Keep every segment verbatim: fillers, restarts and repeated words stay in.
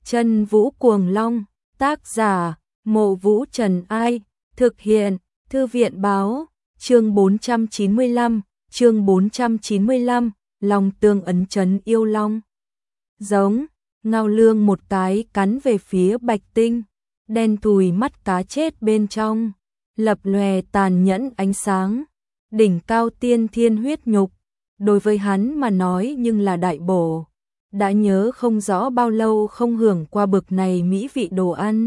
Chân Vũ Cuồng Long, tác giả, Mộ Vũ Trần Ai, thực hiện, Thư viện Báo, chương bốn trăm chín mươi lăm, chương bốn trăm chín mươi lăm, Long Tương ấn trấn yêu long. Giống, Ngao Lương một cái cắn về phía Bạch Tinh, đen thùi mắt cá chết bên trong, lập lòe tàn nhẫn ánh sáng, đỉnh cao tiên thiên huyết nhục, đối với hắn mà nói nhưng là đại bổ. Đã nhớ không rõ bao lâu không hưởng qua bực này mỹ vị đồ ăn.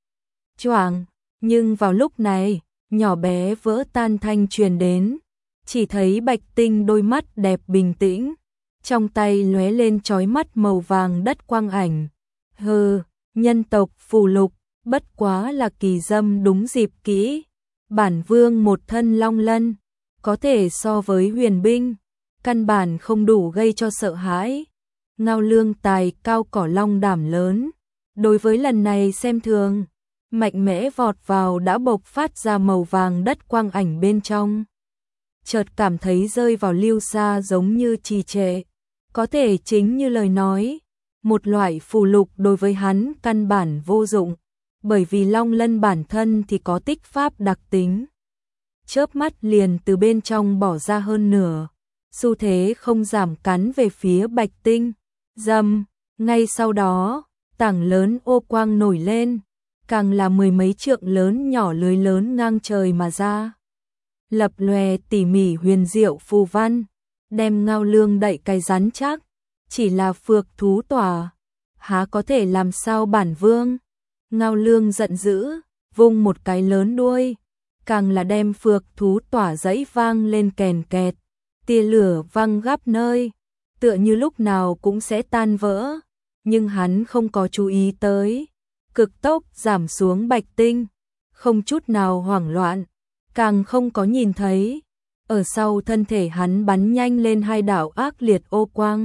Choảng, nhưng vào lúc này, nhỏ bé vỡ tan thanh truyền đến, chỉ thấy Bạch Tinh đôi mắt đẹp bình tĩnh, trong tay lóe lên chói mắt màu vàng đất quang ảnh. Hừ, nhân tộc phù lục, bất quá là kỳ dâm đúng dịp kỹ. Bản vương một thân long lân, có thể so với huyền binh, căn bản không đủ gây cho sợ hãi. Ngao Lương tài cao cỏ long đảm lớn, đối với lần này xem thường, mạnh mẽ vọt vào đã bộc phát ra màu vàng đất quang ảnh bên trong. Chợt cảm thấy rơi vào lưu xa giống như trì trệ, có thể chính như lời nói, một loại phù lục đối với hắn căn bản vô dụng, bởi vì long lân bản thân thì có tích pháp đặc tính. Chớp mắt liền từ bên trong bỏ ra hơn nửa, xu thế không giảm cắn về phía Bạch Tinh. Dầm, ngay sau đó, tảng lớn ô quang nổi lên, càng là mười mấy trượng lớn nhỏ lưới lớn ngang trời mà ra. Lập lòe tỉ mỉ huyền diệu phù văn, đem Ngao Lương đậy cái rắn chắc, chỉ là phược thú tỏa, há có thể làm sao bản vương. Ngao Lương giận dữ, vung một cái lớn đuôi, càng là đem phược thú tỏa dãy vang lên kèn kẹt, tia lửa văng khắp nơi, tựa như lúc nào cũng sẽ tan vỡ, nhưng hắn không có chú ý tới, cực tốc giảm xuống Bạch Tinh, không chút nào hoảng loạn, càng không có nhìn thấy, ở sau thân thể hắn bắn nhanh lên hai đạo ác liệt ô quang,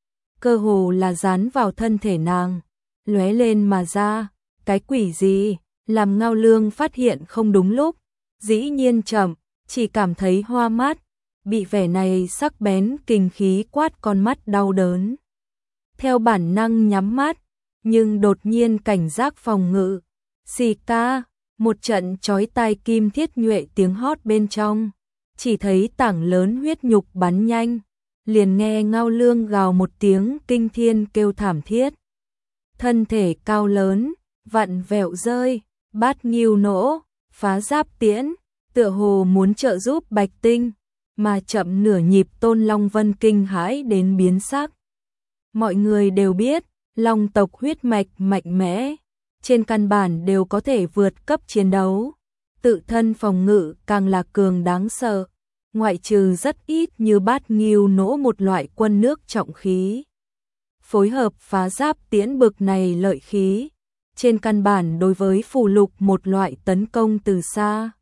cơ hồ là dán vào thân thể nàng, lóe lên mà ra. Cái quỷ gì, làm Ngao Lương phát hiện không đúng lúc, dĩ nhiên chậm, chỉ cảm thấy hoa mắt, bị vẻ này sắc bén kinh khí quát con mắt đau đớn. Theo bản năng nhắm mắt, nhưng đột nhiên cảnh giác phòng ngự. Xì ca, một trận chói tai kim thiết nhuệ tiếng hót bên trong, chỉ thấy tảng lớn huyết nhục bắn nhanh, liền nghe Ngao Lương gào một tiếng kinh thiên kêu thảm thiết. Thân thể cao lớn, vặn vẹo rơi, bát nghiêu nỗ, phá giáp tiễn, tựa hồ muốn trợ giúp Bạch Tinh, mà chậm nửa nhịp Tôn Long Vân kinh hãi đến biến sắc. Mọi người đều biết, long tộc huyết mạch mạnh mẽ, trên căn bản đều có thể vượt cấp chiến đấu, tự thân phòng ngự càng là cường đáng sợ, ngoại trừ rất ít như bát nghiêu nỗ một loại quân nước trọng khí. Phối hợp phá giáp tiễn bực này lợi khí, trên căn bản đối với phù lục một loại tấn công từ xa,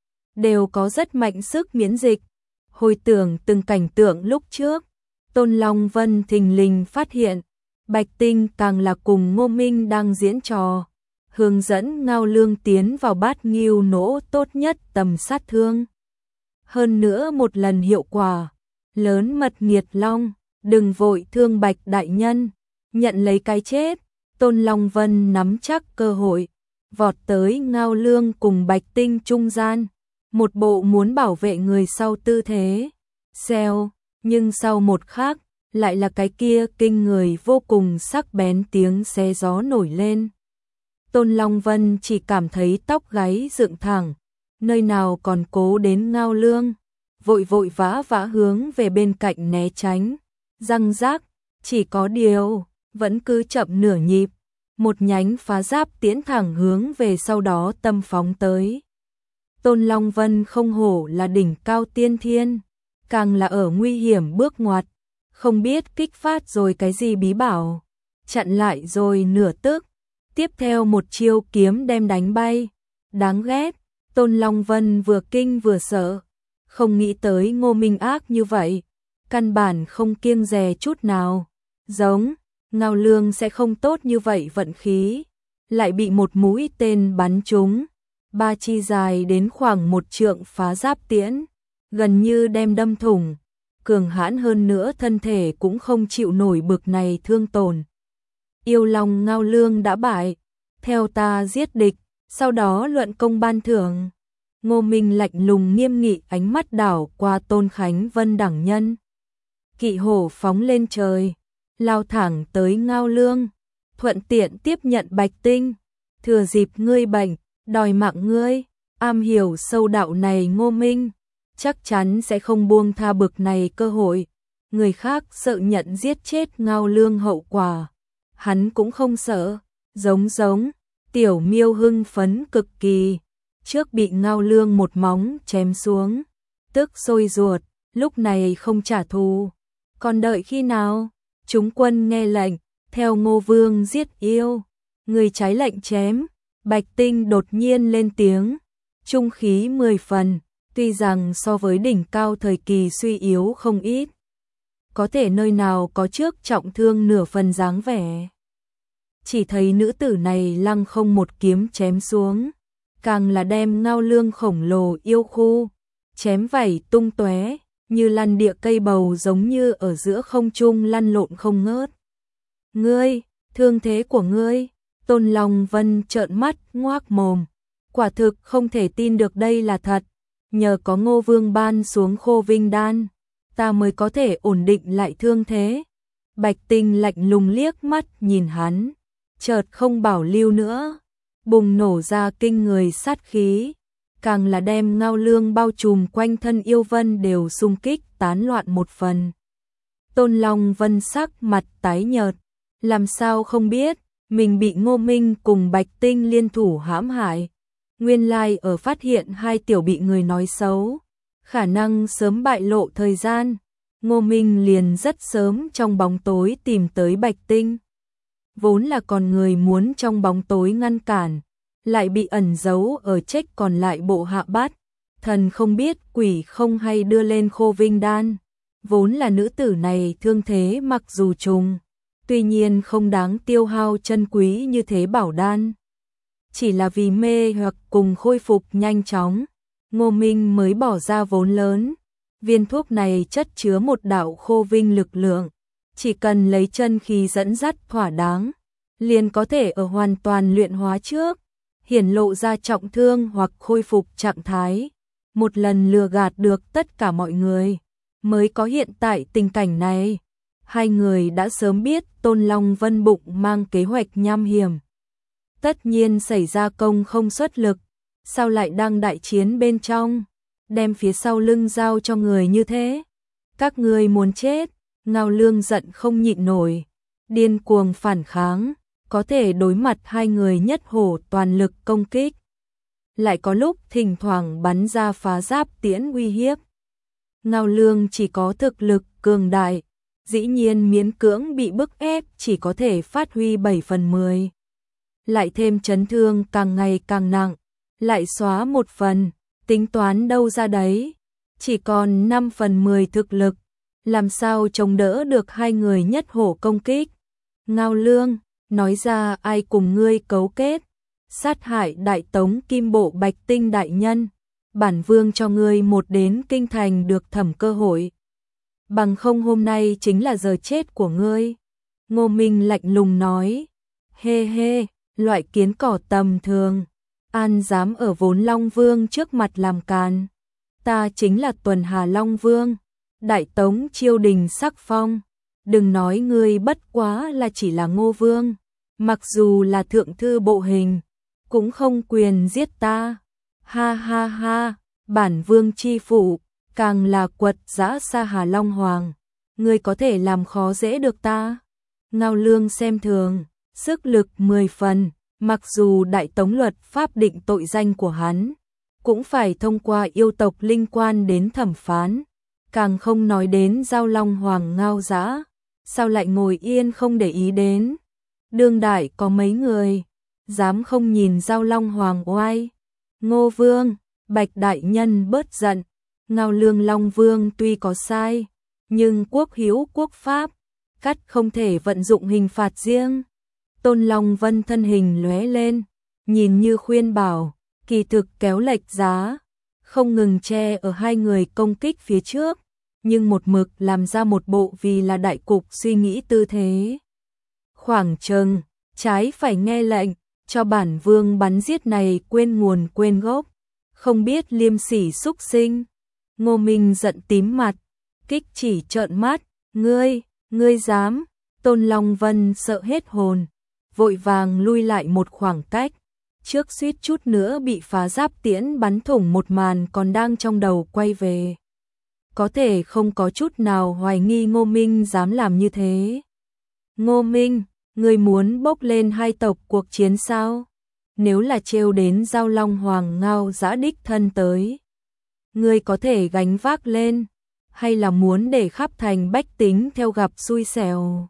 đều có rất mạnh sức miễn dịch. Hồi tưởng từng cảnh tượng lúc trước, Tôn Long Vân thình lình phát hiện, Bạch Tinh càng là cùng Ngô Minh đang diễn trò, hướng dẫn Ngao Lương tiến vào bát nghiêu nỗ tốt nhất tầm sát thương. Hơn nữa một lần hiệu quả, lớn mật nghiệt long, đừng vội thương Bạch đại nhân, nhận lấy cái chết. Tôn Long Vân nắm chắc cơ hội, vọt tới Ngao Lương cùng Bạch Tinh trung gian, một bộ muốn bảo vệ người sau tư thế. Xèo, nhưng sau một khắc, lại là cái kia kinh người vô cùng sắc bén tiếng xé gió nổi lên. Tôn Long Vân chỉ cảm thấy tóc gáy dựng thẳng, nơi nào còn cố đến Ngao Lương, vội vội vã vã hướng về bên cạnh né tránh, răng rác, chỉ có điều, vẫn cứ chậm nửa nhịp, một nhánh phá giáp tiến thẳng hướng về sau đó tâm phóng tới. Tôn Long Vân không hổ là đỉnh cao tiên thiên, càng là ở nguy hiểm bước ngoặt, không biết kích phát rồi cái gì bí bảo, chặn lại rồi nửa tức, tiếp theo một chiêu kiếm đem đánh bay. Đáng ghét, Tôn Long Vân vừa kinh vừa sợ, không nghĩ tới Ngô Minh ác như vậy, căn bản không kiêng dè chút nào, giống Ngao Lương sẽ không tốt như vậy vận khí, lại bị một mũi tên bắn trúng, ba chi dài đến khoảng một trượng phá giáp tiễn, gần như đem đâm thủng, cường hãn hơn nữa thân thể cũng không chịu nổi bực này thương tổn. yêu long Ngao Lương đã bại, theo ta giết địch, sau đó luận công ban thưởng. Ngô Minh lạnh lùng nghiêm nghị, ánh mắt đảo qua Tôn Khánh Vân đẳng nhân. Kỵ hổ phóng lên trời, lao thẳng tới Ngao Lương, thuận tiện tiếp nhận Bạch Tinh. Thừa dịp ngươi bệnh, đòi mạng ngươi, am hiểu sâu đạo này Ngô Minh, chắc chắn sẽ không buông tha bực này cơ hội. Người khác sợ nhận giết chết Ngao Lương hậu quả, hắn cũng không sợ. Giống giống, Tiểu Miêu hưng phấn cực kỳ, trước bị Ngao Lương một móng chém xuống, tức sôi ruột, lúc này không trả thù, còn đợi khi nào? Chúng quân nghe lệnh, theo Ngô Vương giết yêu, người trái lệnh chém. Bạch Tinh đột nhiên lên tiếng, trung khí mười phần, tuy rằng so với đỉnh cao thời kỳ suy yếu không ít, có thể nơi nào có trước trọng thương nửa phần dáng vẻ. Chỉ thấy nữ tử này lăng không một kiếm chém xuống, càng là đem Ngao Lương khổng lồ yêu khu chém vảy tung tóe, như lăn địa cây bầu, giống như ở giữa không trung lăn lộn không ngớt. Ngươi, thương thế của ngươi? Tôn Long Vân trợn mắt ngoác mồm, quả thực không thể tin được đây là thật. Nhờ có Ngô Vương ban xuống Khô Vinh đan, ta mới có thể ổn định lại thương thế. Bạch Tinh lạnh lùng liếc mắt nhìn hắn, chợt không bảo lưu nữa, bùng nổ ra kinh người sát khí, càng là đem Ngao Lương bao trùm quanh thân yêu vân đều xung kích tán loạn một phần. Tôn Long Vân sắc mặt tái nhợt, làm sao không biết mình bị Ngô Minh cùng Bạch Tinh liên thủ hãm hại. Nguyên lai ở phát hiện hai tiểu bị người nói xấu, khả năng sớm bại lộ thời gian, Ngô Minh liền rất sớm trong bóng tối tìm tới Bạch Tinh. Vốn là còn người muốn trong bóng tối ngăn cản, lại bị ẩn giấu ở trách còn lại bộ hạ bắt. Thần không biết quỷ không hay đưa lên Khô Vinh đan. Vốn là nữ tử này thương thế mặc dù trùng, tuy nhiên không đáng tiêu hao chân quý như thế bảo đan. Chỉ là vì mê hoặc cùng khôi phục nhanh chóng, Ngô Minh mới bỏ ra vốn lớn. Viên thuốc này chất chứa một đạo Khô Vinh lực lượng, chỉ cần lấy chân khí dẫn dắt thỏa đáng, liền có thể ở hoàn toàn luyện hóa trước, hiển lộ ra trọng thương hoặc khôi phục trạng thái, một lần lừa gạt được tất cả mọi người, mới có hiện tại tình cảnh này. Hai người đã sớm biết Tôn Long Vân bụng mang kế hoạch nham hiểm, tất nhiên xảy ra công không xuất lực, sao lại đang đại chiến bên trong, đem phía sau lưng giao cho người như thế. Các ngươi muốn chết. Ngao Lương giận không nhịn nổi, điên cuồng phản kháng, có thể đối mặt hai người nhất hổ toàn lực công kích, lại có lúc thỉnh thoảng bắn ra phá giáp tiễn uy hiếp. Ngao Lương chỉ có thực lực cường đại, dĩ nhiên miễn cưỡng bị bức ép chỉ có thể phát huy bảy phần mười. Lại thêm chấn thương càng ngày càng nặng, lại xóa một phần, tính toán đâu ra đấy, chỉ còn năm phần mười thực lực, làm sao chống đỡ được hai người nhất hổ công kích. Ngao Lương, nói ra ai cùng ngươi cấu kết, sát hại Đại Tống Kim Bộ Bạch Tinh đại nhân, bản vương cho ngươi một đến kinh thành được thẩm cơ hội, bằng không hôm nay chính là giờ chết của ngươi. Ngô Minh lạnh lùng nói, hê hê, loại kiến cỏ tầm thường, an dám ở vốn Long Vương trước mặt làm càn, ta chính là Tuần Hà Long Vương, Đại Tống Chiêu Đình sắc phong, đừng nói ngươi bất quá là chỉ là Ngô Vương, mặc dù là thượng thư bộ hình, cũng không quyền giết ta. Ha ha ha, bản vương chi phụ, càng là quật dã Sa Hà Long Hoàng, ngươi có thể làm khó dễ được ta. Ngao Lương xem thường, sức lực mười phần, mặc dù Đại Tống luật pháp định tội danh của hắn, cũng phải thông qua yêu tộc linh quan đến thẩm phán, càng không nói đến Giao Long Hoàng Ngao Dã, sao lại ngồi yên không để ý đến. Đương đại có mấy người dám không nhìn Giao Long Hoàng oai. Ngô Vương, Bạch đại nhân bớt giận, Ngao Lương Long Vương tuy có sai, nhưng quốc hiếu quốc pháp, cắt không thể vận dụng hình phạt riêng. Tôn Long Vân thân hình lóe lên, nhìn như khuyên bảo, kỳ thực kéo lệch giá, không ngừng che ở hai người công kích phía trước, nhưng một mực làm ra một bộ vì là đại cục suy nghĩ tư thế. khoảng chừng, trái phải nghe lệnh, cho bản vương bắn giết này quên nguồn quên gốc, không biết liêm sỉ xúc sinh. Ngô Minh giận tím mặt, kích chỉ trợn mắt, ngươi, ngươi dám, Tôn Long Vân sợ hết hồn, vội vàng lui lại một khoảng cách, trước suýt chút nữa bị phá giáp tiễn bắn thủng một màn còn đang trong đầu quay về. Có thể không có chút nào hoài nghi Ngô Minh dám làm như thế. Ngô Minh, ngươi muốn bốc lên hai tộc cuộc chiến sao? Nếu là trêu đến Giao Long Hoàng Ngao Dã đích thân tới, ngươi có thể gánh vác lên, hay là muốn để khắp thành bách tính theo gặp xui xẻo?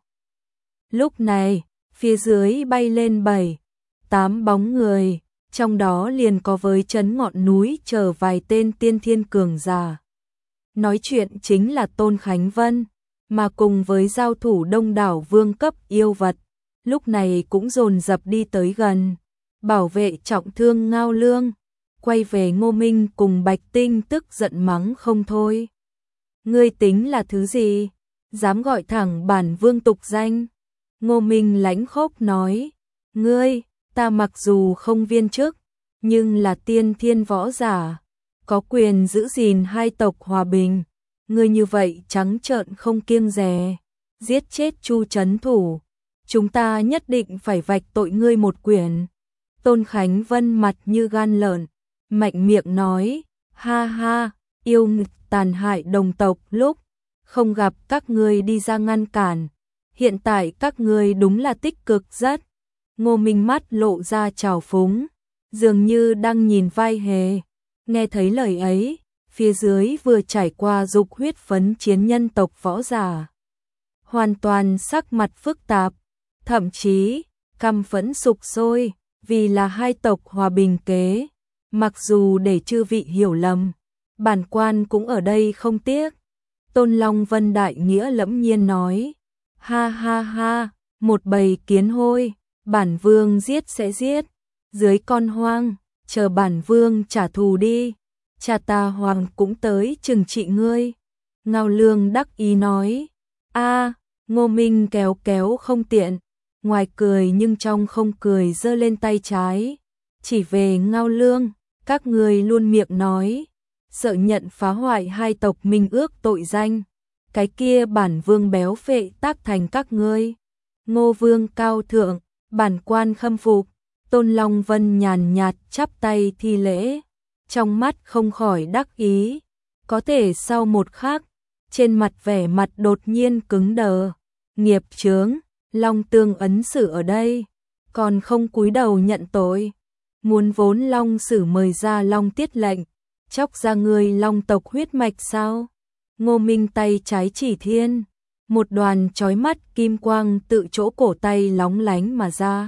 Lúc này, phía dưới bay lên bảy, tám bóng người, trong đó liền có với trấn ngọn núi chờ vài tên tiên thiên cường giả. Nói chuyện chính là Tôn Khánh Vân, mà cùng với giao thủ đông đảo vương cấp yêu vật, lúc này cũng dồn dập đi tới gần, bảo vệ trọng thương Ngao Lương. Quay về Ngô Minh cùng Bạch Tinh tức giận mắng không thôi. Ngươi tính là thứ gì? Dám gọi thẳng bản vương tục danh? Ngô Minh lãnh khốc nói, ngươi, ta mặc dù không viên chức, nhưng là tiên thiên võ giả, có quyền giữ gìn hai tộc hòa bình. Ngươi như vậy trắng trợn không kiêng dè, giết chết Chu trấn thủ, chúng ta nhất định phải vạch tội ngươi một quyển. Tôn Khánh Vân mặt như gan lợn, mạnh miệng nói, ha ha, yêu nghịch tàn hại đồng tộc lúc không gặp các ngươi đi ra ngăn cản, hiện tại các ngươi đúng là tích cực rất. Ngô Minh mắt lộ ra trào phúng, dường như đang nhìn vai hề. Nghe thấy lời ấy, phía dưới vừa trải qua dục huyết phấn chiến nhân tộc võ giả, hoàn toàn sắc mặt phức tạp, thậm chí căm phẫn sục sôi, vì là hai tộc hòa bình kế. Mặc dù để chư vị hiểu lầm, bản quan cũng ở đây không tiếc. Tôn Long Vân đại nghĩa lẫm nhiên nói, ha ha ha, một bầy kiến hôi, bản vương giết sẽ giết, dưới con hoang, chờ bản vương trả thù đi, cha ta hoàng cũng tới trừng trị ngươi. Ngao Lương đắc ý nói, a, Ngô Minh kéo kéo không tiện, ngoài cười nhưng trong không cười giơ lên tay trái, chỉ về Ngao Lương, các ngươi luôn miệng nói, sợ nhận phá hoại hai tộc minh ước tội danh, cái kia bản vương béo phệ tác thành các ngươi. Ngô vương cao thượng, bản quan khâm phục. Tôn Long Vân nhàn nhạt chắp tay thi lễ, trong mắt không khỏi đắc ý, có thể sau một khắc, trên mặt vẻ mặt đột nhiên cứng đờ, nghiệp chướng, Long Tương ấn xử ở đây, còn không cúi đầu nhận tội, muốn vốn Long Sử mời ra Long Tiết lệnh, chóc ra người Long tộc huyết mạch sao? Ngô Minh tay trái chỉ thiên, một đoàn chói mắt kim quang tự chỗ cổ tay lóng lánh mà ra.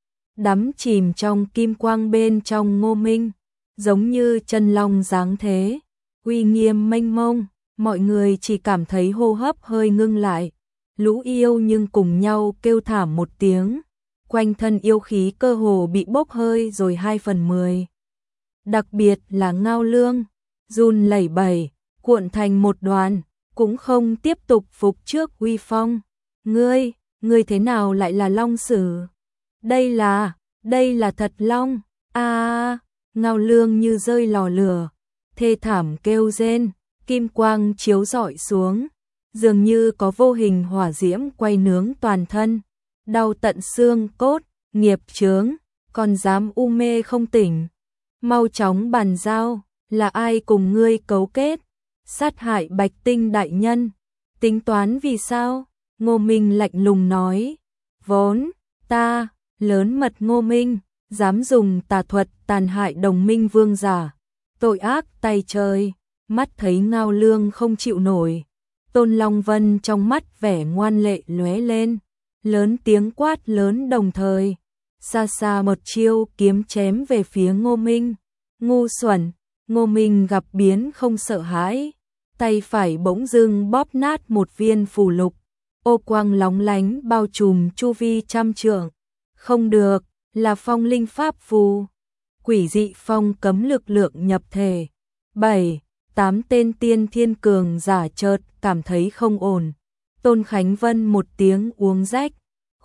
Đắm chìm trong kim quang bên trong Ngô Minh, giống như chân long dáng thế, uy nghiêm mênh mông, mọi người chỉ cảm thấy hô hấp hơi ngưng lại. Lũ yêu nhưng cùng nhau kêu thảm một tiếng, quanh thân yêu khí cơ hồ bị bốc hơi rồi hai phần mười. Đặc biệt là Ngao Lương, run lẩy bẩy, cuộn thành một đoàn, cũng không tiếp tục phục trước uy phong. Ngươi, ngươi thế nào lại là Long Sử? Đây là, đây là thật Long, a à, Ngao Lương như rơi lò lửa, thê thảm kêu rên, kim quang chiếu rọi xuống, dường như có vô hình hỏa diễm quay nướng toàn thân, đau tận xương cốt, nghiệp chướng, còn dám u mê không tỉnh. Mau chóng bàn giao, là ai cùng ngươi cấu kết, sát hại Bạch Tinh đại nhân, tính toán vì sao? Ngô Minh lạnh lùng nói, vốn, ta, lớn mật Ngô Minh, dám dùng tà thuật tàn hại đồng minh vương giả, tội ác tay trời. Mắt thấy Ngao Lương không chịu nổi, Tôn Long Vân trong mắt vẻ ngoan lệ lóe lên, lớn tiếng quát lớn đồng thời, xa xa một chiêu kiếm chém về phía Ngô Minh. Ngu xuẩn, Ngô Minh gặp biến không sợ hãi, tay phải bỗng dưng bóp nát một viên phù lục, ô quang lóng lánh bao trùm chu vi trăm trượng. Không được, là phong linh pháp phù, quỷ dị phong cấm lực lượng nhập thể. Bảy, tám tên tiên thiên cường giả chợt cảm thấy không ổn. Tôn Khánh Vân một tiếng uống rách,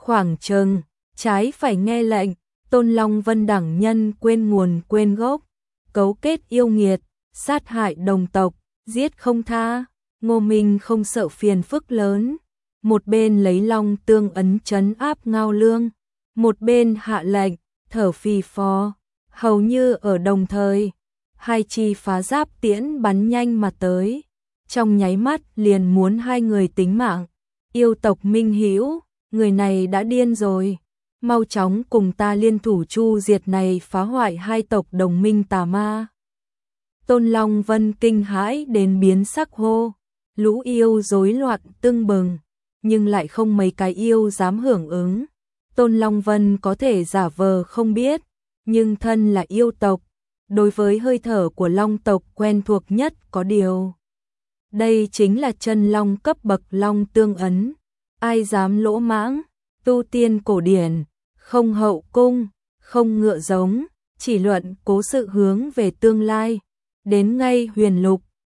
khoảng chừng, trái phải nghe lệnh, Tôn Long Vân đẳng nhân quên nguồn quên gốc, cấu kết yêu nghiệt, sát hại đồng tộc, giết không tha. Ngô Minh không sợ phiền phức lớn, một bên lấy long tương ấn trấn áp Ngao Lương, một bên hạ lệnh, thở phì phò, hầu như ở đồng thời, hai chi phá giáp tiễn bắn nhanh mà tới, trong nháy mắt liền muốn hai người tính mạng. Yêu tộc Minh Hữu, người này đã điên rồi, mau chóng cùng ta liên thủ chu diệt này, phá hoại hai tộc đồng minh tà ma. Tôn Long Vân kinh hãi đến biến sắc hô, lũ yêu rối loạn tưng bừng, nhưng lại không mấy cái yêu dám hưởng ứng. Tôn Long Vân có thể giả vờ không biết, nhưng thân là yêu tộc, đối với hơi thở của long tộc quen thuộc nhất, có điều đây chính là chân long cấp bậc long tương ấn, ai dám lỗ mãng. Tu tiên cổ điển, không hậu cung, không ngựa giống, chỉ luận cố sự hướng về tương lai. Đến ngay huyền lục,